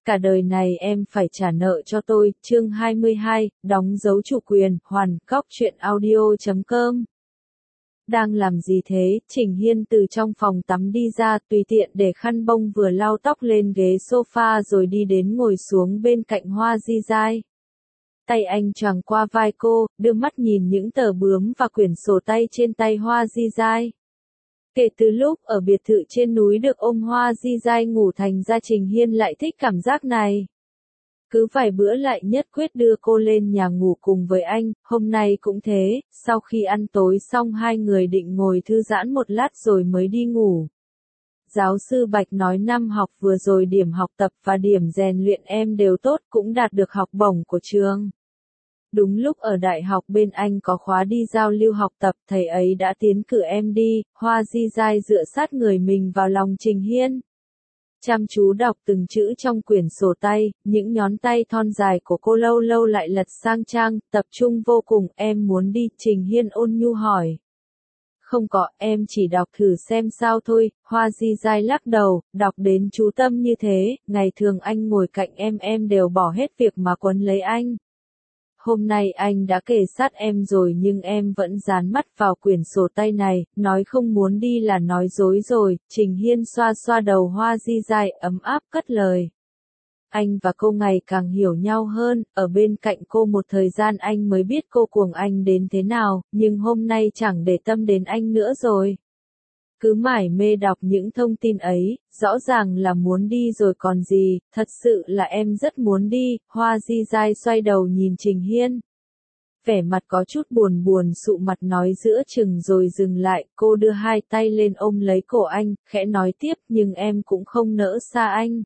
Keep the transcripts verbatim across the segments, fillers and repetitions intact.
Cả đời này em phải trả nợ cho tôi, chương hai mươi hai, đóng dấu chủ quyền, hoàn, góc truyện audio chấm com. Đang làm gì thế? Trình Hiên từ trong phòng tắm đi ra, tùy tiện để khăn bông vừa lau tóc lên ghế sofa rồi đi đến ngồi xuống bên cạnh Hoa Di Giai. Tay anh choàng qua vai cô, đưa mắt nhìn những tờ bướm và quyển sổ tay trên tay Hoa Di Giai. Kể từ lúc ở biệt thự trên núi được ôm Hoa Di Giai ngủ thành ra Trình Hiên lại thích cảm giác này. Cứ vài bữa lại nhất quyết đưa cô lên nhà ngủ cùng với anh, hôm nay cũng thế, sau khi ăn tối xong hai người định ngồi thư giãn một lát rồi mới đi ngủ. Giáo sư Bạch nói năm học vừa rồi điểm học tập và điểm rèn luyện em đều tốt, cũng đạt được học bổng của trường. Đúng lúc ở đại học bên anh có khóa đi giao lưu học tập, thầy ấy đã tiến cử em đi. Hoa Di Giai dựa sát người mình vào lòng Trình Hiên. Chăm chú đọc từng chữ trong quyển sổ tay, những ngón tay thon dài của cô lâu lâu lại lật sang trang, tập trung vô cùng. Em muốn đi, Trình Hiên ôn nhu hỏi. Không có, em chỉ đọc thử xem sao thôi. Hoa Di Giai lắc đầu, đọc đến chú tâm như thế, ngày thường anh ngồi cạnh em em đều bỏ hết việc mà quấn lấy anh. Hôm nay anh đã kề sát em rồi nhưng em vẫn dán mắt vào quyển sổ tay này, nói không muốn đi là nói dối rồi. Trình Hiên xoa xoa đầu Hoa Di Giai, ấm áp cất lời. Anh và cô ngày càng hiểu nhau hơn, ở bên cạnh cô một thời gian anh mới biết cô cuồng anh đến thế nào, nhưng hôm nay chẳng để tâm đến anh nữa rồi. Cứ mải mê đọc những thông tin ấy, rõ ràng là muốn đi rồi còn gì, thật sự là em rất muốn đi. Hoa Di Giai xoay đầu nhìn Trình Hiên. Vẻ mặt có chút buồn buồn sụ mặt nói giữa chừng rồi dừng lại, cô đưa hai tay lên ôm lấy cổ anh, khẽ nói tiếp nhưng em cũng không nỡ xa anh.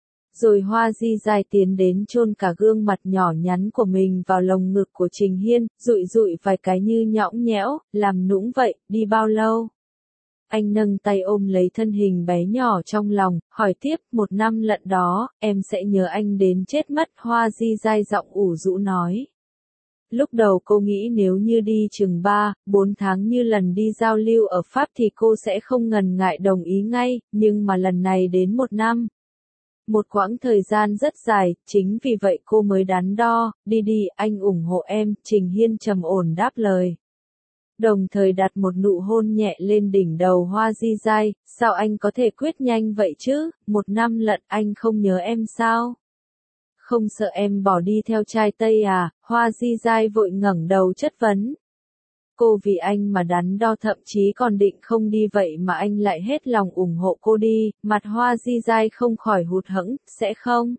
Rồi Hoa Di Giai tiến đến chôn cả gương mặt nhỏ nhắn của mình vào lồng ngực của Trình Hiên, dụi dụi vài cái như nhõng nhẽo, làm nũng vậy, đi bao lâu? Anh nâng tay ôm lấy thân hình bé nhỏ trong lòng, hỏi tiếp, một năm lận đó, em sẽ nhớ anh đến chết mất. Hoa Di Giai giọng ủ rũ nói. Lúc đầu cô nghĩ nếu như đi chừng ba, bốn tháng như lần đi giao lưu ở Pháp thì cô sẽ không ngần ngại đồng ý ngay, nhưng mà lần này đến một năm. Một quãng thời gian rất dài, chính vì vậy cô mới đắn đo, đi đi, anh ủng hộ em, Trình Hiên trầm ổn đáp lời. Đồng thời đặt một nụ hôn nhẹ lên đỉnh đầu Hoa Di Giai, sao anh có thể quyết nhanh vậy chứ, một năm lận anh không nhớ em sao? Không sợ em bỏ đi theo trai Tây à? Hoa Di Giai vội ngẩng đầu chất vấn. Cô vì anh mà đắn đo, thậm chí còn định không đi vậy mà anh lại hết lòng ủng hộ cô đi. Mặt Hoa Di Giai không khỏi hụt hẫng, sẽ không?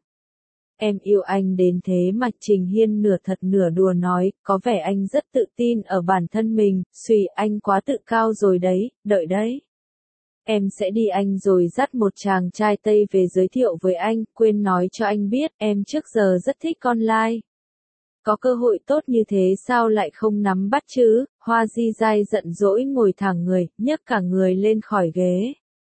Em yêu anh đến thế mà. Trình Hiên nửa thật nửa đùa nói, có vẻ anh rất tự tin ở bản thân mình, suy anh quá tự cao rồi đấy, đợi đấy. Em sẽ đi anh rồi dắt một chàng trai Tây về giới thiệu với anh, quên nói cho anh biết, em trước giờ rất thích con lai. Có cơ hội tốt như thế sao lại không nắm bắt chứ? Hoa Di Giai giận dỗi ngồi thẳng người, nhấc cả người lên khỏi ghế.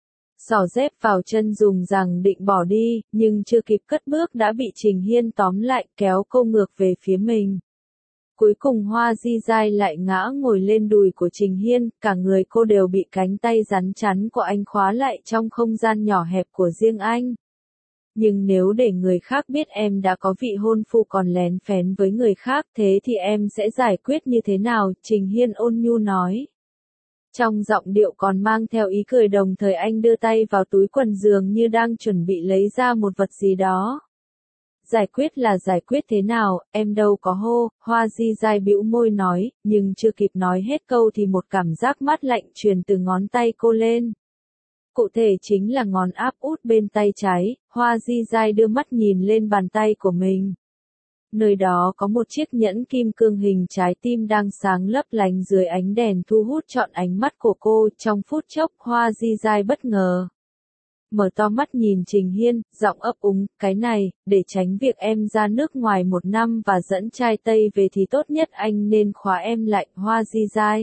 Xỏ dép vào chân dùng rằng định bỏ đi, nhưng chưa kịp cất bước đã bị Trình Hiên tóm lại, kéo cô ngược về phía mình. Cuối cùng Hoa Di Giai lại ngã ngồi lên đùi của Trình Hiên, cả người cô đều bị cánh tay rắn chắn của anh khóa lại trong không gian nhỏ hẹp của riêng anh. Nhưng nếu để người khác biết em đã có vị hôn phu còn lén phén với người khác, thế thì em sẽ giải quyết như thế nào? Trình Hiên ôn nhu nói. Trong giọng điệu còn mang theo ý cười, đồng thời anh đưa tay vào túi quần dường như đang chuẩn bị lấy ra một vật gì đó. Giải quyết là giải quyết thế nào, em đâu có hô. Hoa Di Giai bĩu môi nói, nhưng chưa kịp nói hết câu thì một cảm giác mát lạnh truyền từ ngón tay cô lên. Cụ thể chính là ngón áp út bên tay trái. Hoa Di Giai đưa mắt nhìn lên bàn tay của mình. Nơi đó có một chiếc nhẫn kim cương hình trái tim đang sáng lấp lánh dưới ánh đèn thu hút trọn ánh mắt của cô. Trong phút chốc Hoa Di Giai bất ngờ mở to mắt nhìn Trình Hiên, giọng ấp úng, cái này, để tránh việc em ra nước ngoài một năm và dẫn trai Tây về thì tốt nhất anh nên khóa em lại. Hoa Di Giai.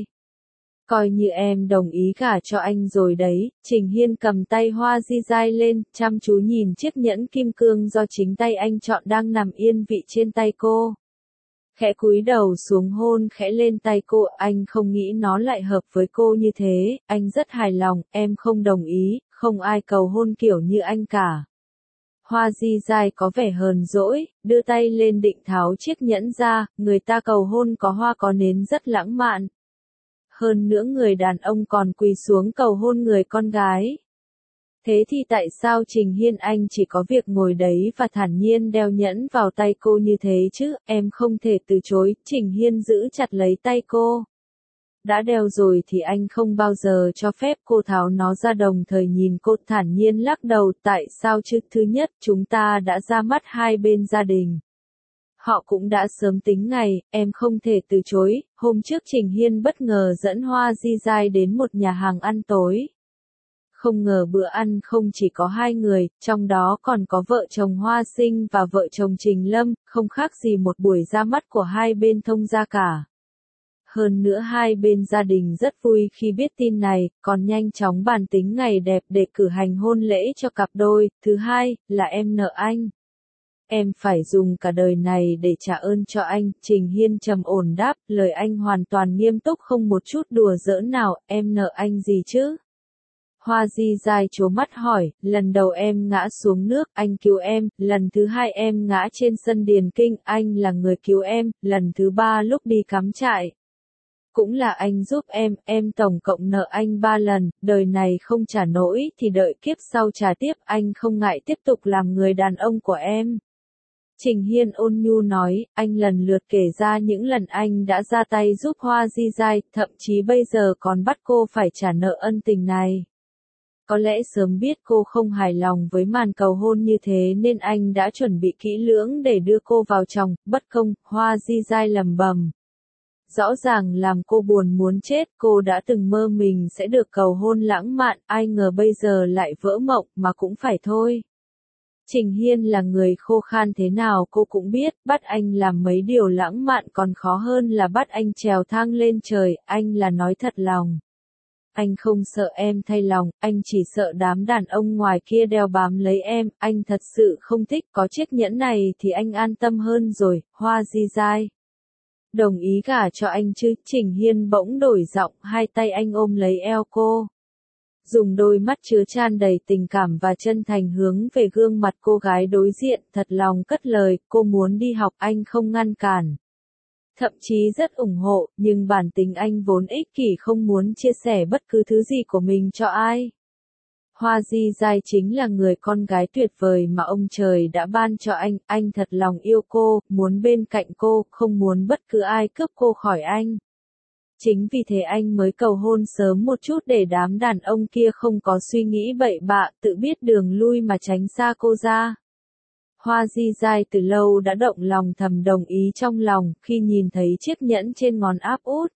Coi như em đồng ý gả cho anh rồi đấy. Trình Hiên cầm tay Hoa Di Giai lên, chăm chú nhìn chiếc nhẫn kim cương do chính tay anh chọn đang nằm yên vị trên tay cô. Khẽ cúi đầu xuống hôn khẽ lên tay cô, anh không nghĩ nó lại hợp với cô như thế, anh rất hài lòng, em không đồng ý, không ai cầu hôn kiểu như anh cả. Hoa Di Giai có vẻ hờn dỗi, đưa tay lên định tháo chiếc nhẫn ra, người ta cầu hôn có hoa có nến rất lãng mạn. Hơn nữa người đàn ông còn quỳ xuống cầu hôn người con gái. Thế thì tại sao Trình Hiên anh chỉ có việc ngồi đấy và thản nhiên đeo nhẫn vào tay cô như thế chứ, em không thể từ chối, Trình Hiên giữ chặt lấy tay cô. Đã đeo rồi thì anh không bao giờ cho phép cô tháo nó ra, đồng thời nhìn cô thản nhiên lắc đầu, tại sao chứ, thứ nhất chúng ta đã ra mắt hai bên gia đình. Họ cũng đã sớm tính ngày, em không thể từ chối. Hôm trước Trình Hiên bất ngờ dẫn Hoa Di Giai đến một nhà hàng ăn tối. Không ngờ bữa ăn không chỉ có hai người, trong đó còn có vợ chồng Hoa Sinh và vợ chồng Trình Lâm, không khác gì một buổi ra mắt của hai bên thông gia cả. Hơn nữa hai bên gia đình rất vui khi biết tin này, còn nhanh chóng bàn tính ngày đẹp để cử hành hôn lễ cho cặp đôi. Thứ hai, là em nợ anh. Em phải dùng cả đời này để trả ơn cho anh, Trình Hiên trầm ổn đáp, lời anh hoàn toàn nghiêm túc không một chút đùa giỡn nào, em nợ anh gì chứ? Hoa Di Giai trố mắt hỏi, lần đầu em ngã xuống nước, anh cứu em, lần thứ hai em ngã trên sân điền kinh, anh là người cứu em, lần thứ ba lúc đi cắm trại. Cũng là anh giúp em, em tổng cộng nợ anh ba lần, đời này không trả nổi thì đợi kiếp sau trả tiếp, anh không ngại tiếp tục làm người đàn ông của em. Trình Hiên ôn nhu nói, anh lần lượt kể ra những lần anh đã ra tay giúp Hoa Di Giai, thậm chí bây giờ còn bắt cô phải trả nợ ân tình này. Có lẽ sớm biết cô không hài lòng với màn cầu hôn như thế nên anh đã chuẩn bị kỹ lưỡng để đưa cô vào chồng, bất công, Hoa Di Giai lẩm bẩm. Rõ ràng làm cô buồn muốn chết, cô đã từng mơ mình sẽ được cầu hôn lãng mạn, ai ngờ bây giờ lại vỡ mộng, mà cũng phải thôi. Trình Hiên là người khô khan thế nào cô cũng biết, bắt anh làm mấy điều lãng mạn còn khó hơn là bắt anh trèo thang lên trời, anh là nói thật lòng. Anh không sợ em thay lòng, anh chỉ sợ đám đàn ông ngoài kia đeo bám lấy em, anh thật sự không thích, có chiếc nhẫn này thì anh an tâm hơn rồi, Hoa Di Giai. Đồng ý gả cho anh chứ, Trình Hiên bỗng đổi giọng, hai tay anh ôm lấy eo cô. Dùng đôi mắt chứa tràn đầy tình cảm và chân thành hướng về gương mặt cô gái đối diện, thật lòng cất lời, cô muốn đi học anh không ngăn cản. Thậm chí rất ủng hộ, nhưng bản tính anh vốn ích kỷ không muốn chia sẻ bất cứ thứ gì của mình cho ai. Hoa Di Giai chính là người con gái tuyệt vời mà ông trời đã ban cho anh, anh thật lòng yêu cô, muốn bên cạnh cô, không muốn bất cứ ai cướp cô khỏi anh. Chính vì thế anh mới cầu hôn sớm một chút để đám đàn ông kia không có suy nghĩ bậy bạ, tự biết đường lui mà tránh xa cô ra. Hoa Di Giai từ lâu đã động lòng thầm đồng ý trong lòng, khi nhìn thấy chiếc nhẫn trên ngón áp út.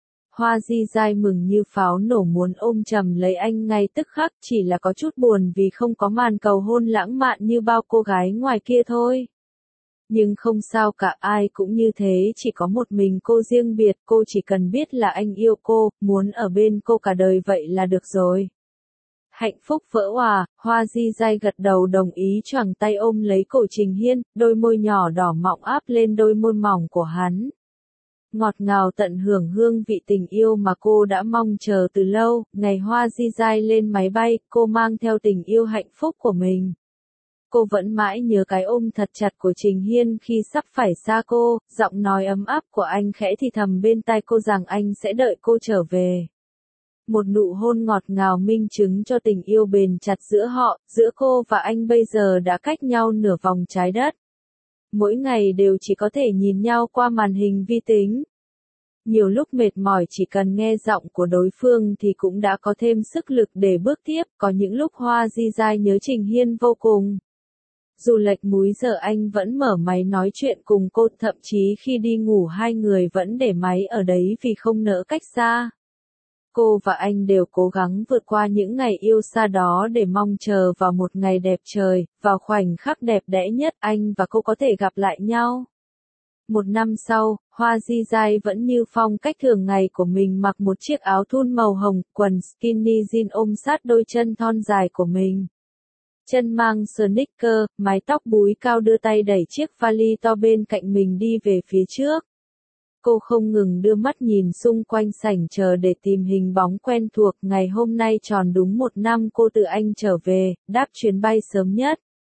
Hoa Di Giai mừng như pháo nổ muốn ôm chầm lấy anh ngay tức khắc, chỉ là có chút buồn vì không có màn cầu hôn lãng mạn như bao cô gái ngoài kia thôi. Nhưng không sao cả, ai cũng như thế, chỉ có một mình cô riêng biệt, cô chỉ cần biết là anh yêu cô, muốn ở bên cô cả đời vậy là được rồi. Hạnh phúc vỡ òa, Hoa Di Giai gật đầu đồng ý, choàng tay ôm lấy cổ Trình Hiên, đôi môi nhỏ đỏ mọng áp lên đôi môi mỏng của hắn. Ngọt ngào tận hưởng hương vị tình yêu mà cô đã mong chờ từ lâu, ngày Hoa Di Giai lên máy bay, cô mang theo tình yêu hạnh phúc của mình. Cô vẫn mãi nhớ cái ôm thật chặt của Trình Hiên khi sắp phải xa cô, giọng nói ấm áp của anh khẽ thì thầm bên tai cô rằng anh sẽ đợi cô trở về. Một nụ hôn ngọt ngào minh chứng cho tình yêu bền chặt giữa họ, giữa cô và anh bây giờ đã cách nhau nửa vòng trái đất. Mỗi ngày đều chỉ có thể nhìn nhau qua màn hình vi tính. Nhiều lúc mệt mỏi chỉ cần nghe giọng của đối phương thì cũng đã có thêm sức lực để bước tiếp, có những lúc Hoa Di Giai nhớ Trình Hiên vô cùng. Dù lệch múi giờ anh vẫn mở máy nói chuyện cùng cô, thậm chí khi đi ngủ hai người vẫn để máy ở đấy vì không nỡ cách xa. Cô và anh đều cố gắng vượt qua những ngày yêu xa đó để mong chờ vào một ngày đẹp trời, vào khoảnh khắc đẹp đẽ nhất anh và cô có thể gặp lại nhau. Một năm sau, Hoa Di Giai vẫn như phong cách thường ngày của mình, mặc một chiếc áo thun màu hồng, quần skinny jean ôm sát đôi chân thon dài của mình. Chân mang sneaker, mái tóc búi cao, đưa tay đẩy chiếc vali to bên cạnh mình đi về phía trước. Cô không ngừng đưa mắt nhìn xung quanh sảnh chờ để tìm hình bóng quen thuộc. Ngày hôm nay tròn đúng một năm cô từ Anh trở về, đáp chuyến bay sớm nhất.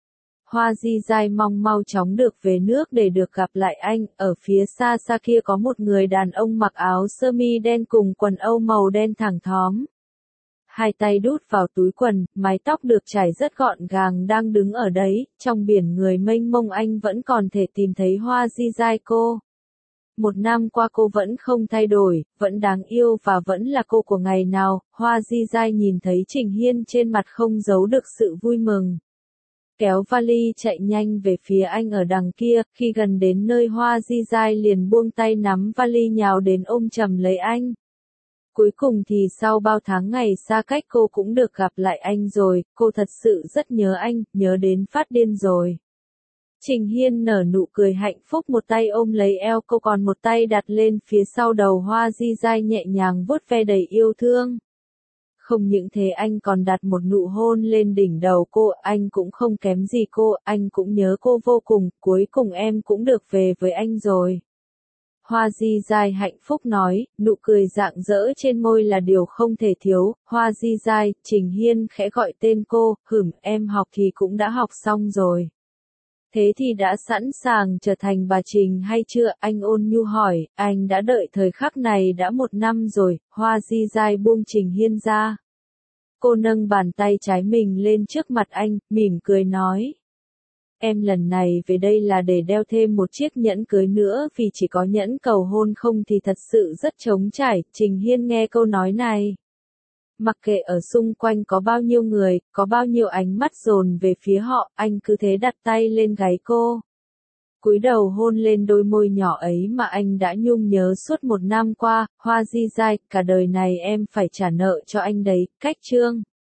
Hoa Di Giai mong mau chóng được về nước để được gặp lại anh, ở phía xa xa kia có một người đàn ông mặc áo sơ mi đen cùng quần âu màu đen thẳng thóm. Hai tay đút vào túi quần, mái tóc được trải rất gọn gàng đang đứng ở đấy, trong biển người mênh mông anh vẫn còn thể tìm thấy Hoa Di Giai cô. Một năm qua cô vẫn không thay đổi, vẫn đáng yêu và vẫn là cô của ngày nào. Hoa Di Giai nhìn thấy Trình Hiên trên mặt không giấu được sự vui mừng. Kéo vali chạy nhanh về phía anh ở đằng kia, khi gần đến nơi Hoa Di Giai liền buông tay nắm vali nhào đến ôm chầm lấy anh. Cuối cùng thì sau bao tháng ngày xa cách cô cũng được gặp lại anh rồi, cô thật sự rất nhớ anh, nhớ đến phát điên rồi. Trình Hiên nở nụ cười hạnh phúc, một tay ôm lấy eo cô còn một tay đặt lên phía sau đầu Hoa Di Giai nhẹ nhàng vuốt ve đầy yêu thương. Không những thế anh còn đặt một nụ hôn lên đỉnh đầu cô, anh cũng không kém gì cô, anh cũng nhớ cô vô cùng, cuối cùng em cũng được về với anh rồi. Hoa Di Giai hạnh phúc nói, nụ cười rạng rỡ trên môi là điều không thể thiếu. Hoa Di Giai, Trình Hiên khẽ gọi tên cô, hửm, em học thì cũng đã học xong rồi. Thế thì đã sẵn sàng trở thành bà Trình hay chưa? Anh ôn nhu hỏi, anh đã đợi thời khắc này đã một năm rồi. Hoa Di Giai buông Trình Hiên ra. Cô nâng bàn tay trái mình lên trước mặt anh, mỉm cười nói. Em lần này về đây là để đeo thêm một chiếc nhẫn cưới nữa, vì chỉ có nhẫn cầu hôn không thì thật sự rất trống trải. Trình Hiên nghe câu nói này. Mặc kệ ở xung quanh có bao nhiêu người, có bao nhiêu ánh mắt dồn về phía họ, anh cứ thế đặt tay lên gáy cô. Cúi đầu hôn lên đôi môi nhỏ ấy mà anh đã nhung nhớ suốt một năm qua. Hoa Di Giai, cả đời này em phải trả nợ cho anh đấy. Cách chương